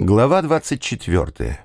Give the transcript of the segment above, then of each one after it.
Глава 24.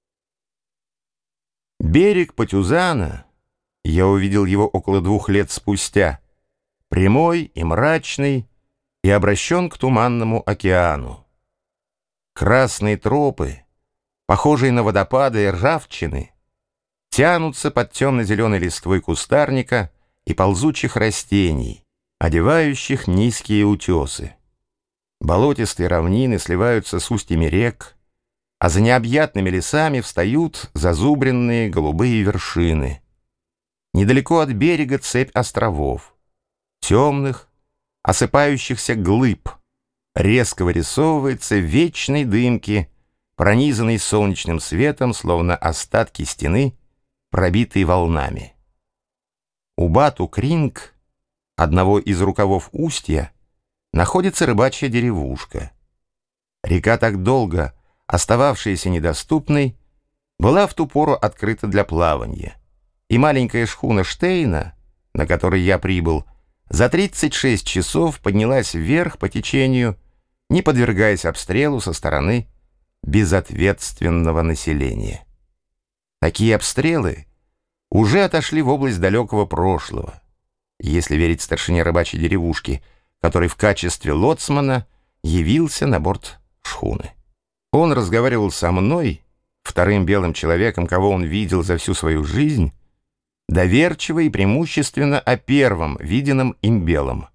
Берег Патюзана, я увидел его около 2 лет спустя, прямой и мрачный, и обращен к туманному океану. Красные тропы, похожие на водопады ржавчины, тянутся под темно-зеленой листвой кустарника и ползучих растений, одевающих низкие утесы. Болотистые равнины сливаются с устьями рек, а за необъятными лесами встают зазубренные голубые вершины. Недалеко от берега цепь островов, темных, осыпающихся глыб, резко вырисовывается в вечной дымке, пронизанной солнечным светом, словно остатки стены, пробитые волнами. У Бату-Кринг, одного из рукавов устья, находится рыбачья деревушка. Река, так долго остававшаяся недоступной, была в ту пору открыта для плавания, и маленькая шхуна Штейна, на которой я прибыл, за 36 часов поднялась вверх по течению, не подвергаясь обстрелу со стороны безответственного населения. Такие обстрелы уже отошли в область далекого прошлого, если верить старшине рыбачьей деревушки, который в качестве лоцмана явился на борт шхуны. Он разговаривал со мной, вторым белым человеком, кого он видел за всю свою жизнь, доверчиво и преимущественно о первом виденном им белом.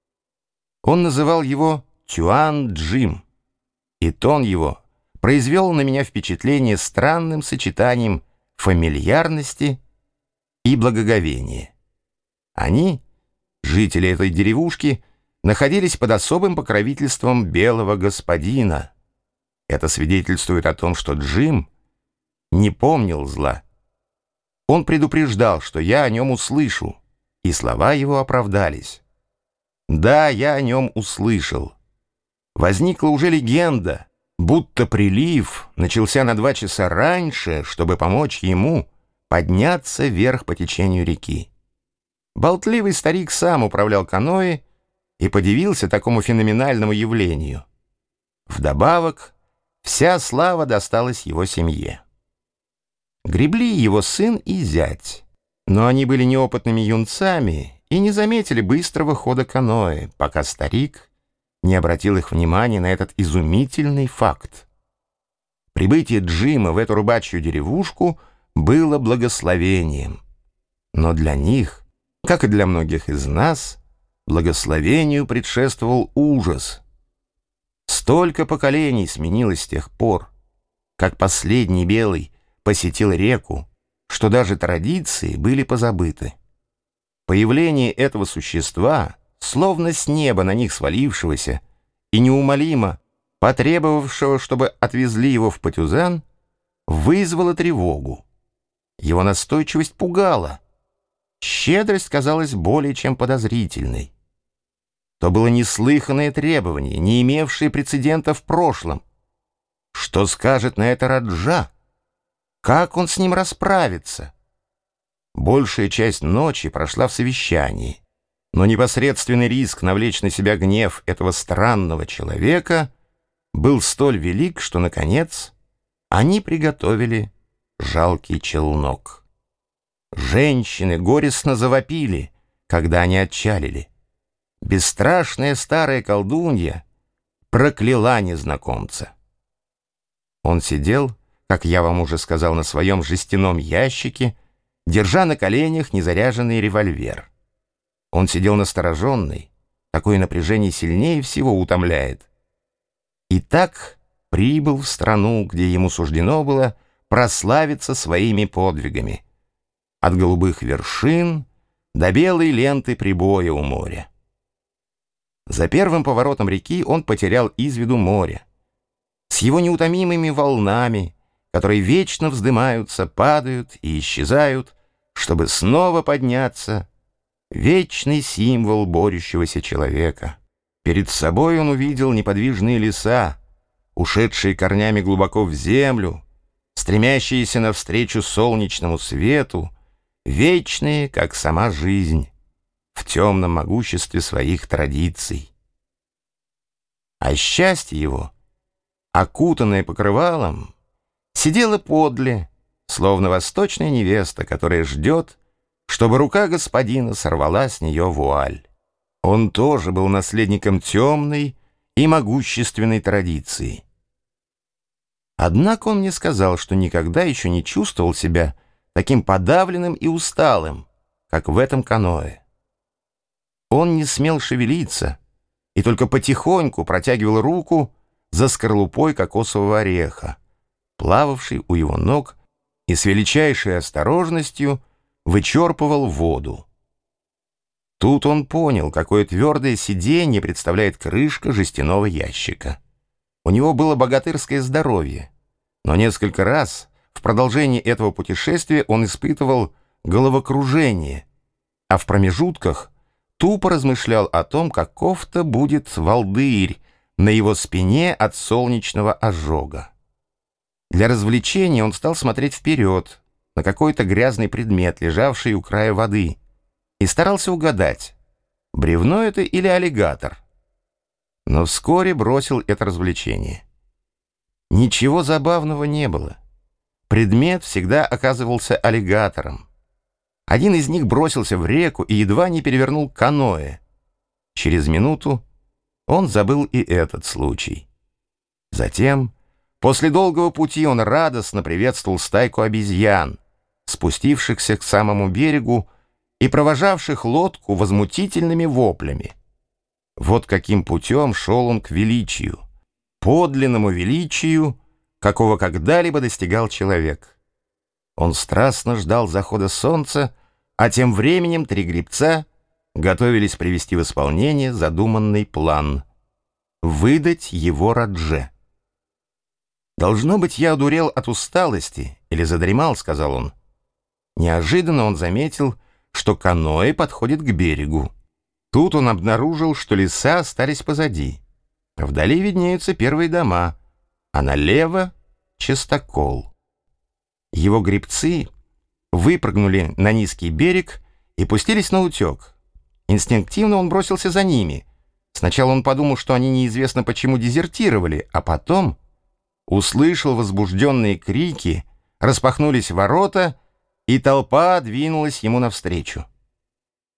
Он называл его Тюан-Джим, и тон его произвел на меня впечатление странным сочетанием фамильярности и благоговения. Они, жители этой деревушки, находились под особым покровительством белого господина. Это свидетельствует о том, что Джим не помнил зла. Он предупреждал, что я о нем услышу, и слова его оправдались. Да, я о нем услышал. Возникла уже легенда, будто прилив начался на 2 часа раньше, чтобы помочь ему подняться вверх по течению реки. Болтливый старик сам управлял каноэ и подивился такому феноменальному явлению. Вдобавок, вся слава досталась его семье. Гребли его сын и зять, но они были неопытными юнцами и не заметили быстрого хода каноэ, пока старик не обратил их внимания на этот изумительный факт. Прибытие Джима в эту рыбачью деревушку было благословением, но для них, как и для многих из нас, благословению предшествовал ужас. Столько поколений сменилось с тех пор, как последний белый посетил реку, что даже традиции были позабыты. Появление этого существа, словно с неба на них свалившегося и неумолимо потребовавшего, чтобы отвезли его в Патюзан, вызвало тревогу. Его настойчивость пугала. Щедрость казалась более чем подозрительной. То было неслыханное требование, не имевшее прецедента в прошлом. Что скажет на это Раджа? Как он с ним расправится? Большая часть ночи прошла в совещании, но непосредственный риск навлечь на себя гнев этого странного человека был столь велик, что, наконец, они приготовили жалкий челнок. Женщины горестно завопили, когда они отчалили. Бесстрашная старая колдунья прокляла незнакомца. Он сидел, как я вам уже сказал, на своем жестяном ящике, держа на коленях незаряженный револьвер. Он сидел настороженный, такое напряжение сильнее всего утомляет. И так прибыл в страну, где ему суждено было прославиться своими подвигами, от голубых вершин до белой ленты прибоя у моря. За первым поворотом реки он потерял из виду море, с его неутомимыми волнами, которые вечно вздымаются, падают и исчезают, чтобы снова подняться, вечный символ борющегося человека. Перед собой он увидел неподвижные леса, ушедшие корнями глубоко в землю, стремящиеся навстречу солнечному свету, вечные, как сама жизнь, в темном могуществе своих традиций. А счастье его окутанная покрывалом, сидела подле, словно восточная невеста, которая ждет, чтобы рука господина сорвала с нее вуаль. Он тоже был наследником темной и могущественной традиции. Однако он мне сказал, что никогда еще не чувствовал себя таким подавленным и усталым, как в этом каноэ. Он не смел шевелиться и только потихоньку протягивал руку за скорлупой кокосового ореха, плававший у его ног, и с величайшей осторожностью вычерпывал воду. Тут он понял, какое твердое сиденье представляет крышка жестяного ящика. У него было богатырское здоровье, но несколько раз в продолжении этого путешествия он испытывал головокружение, а в промежутках тупо размышлял о том, каков-то будет волдырь на его спине от солнечного ожога. Для развлечения он стал смотреть вперед на какой-то грязный предмет, лежавший у края воды, и старался угадать, бревно это или аллигатор. Но вскоре бросил это развлечение. Ничего забавного не было. Предмет всегда оказывался аллигатором. Один из них бросился в реку и едва не перевернул каноэ. Через минуту он забыл и этот случай. Затем, после долгого пути, он радостно приветствовал стайку обезьян, спустившихся к самому берегу и провожавших лодку возмутительными воплями. Вот каким путем шел он к величию, подлинному величию, какого когда-либо достигал человек. Он страстно ждал захода солнца, а тем временем три гребца готовились привести в исполнение задуманный план — выдать его Радже. «Должно быть, я одурел от усталости или задремал», — сказал он. Неожиданно он заметил, что каноэ подходит к берегу. Тут он обнаружил, что леса остались позади. Вдали виднеются первые дома, а налево — частокол. Его гребцы выпрыгнули на низкий берег и пустились на утек. Инстинктивно он бросился за ними. Сначала он подумал, что они неизвестно почему дезертировали, а потом услышал возбужденные крики, распахнулись ворота, и толпа двинулась ему навстречу.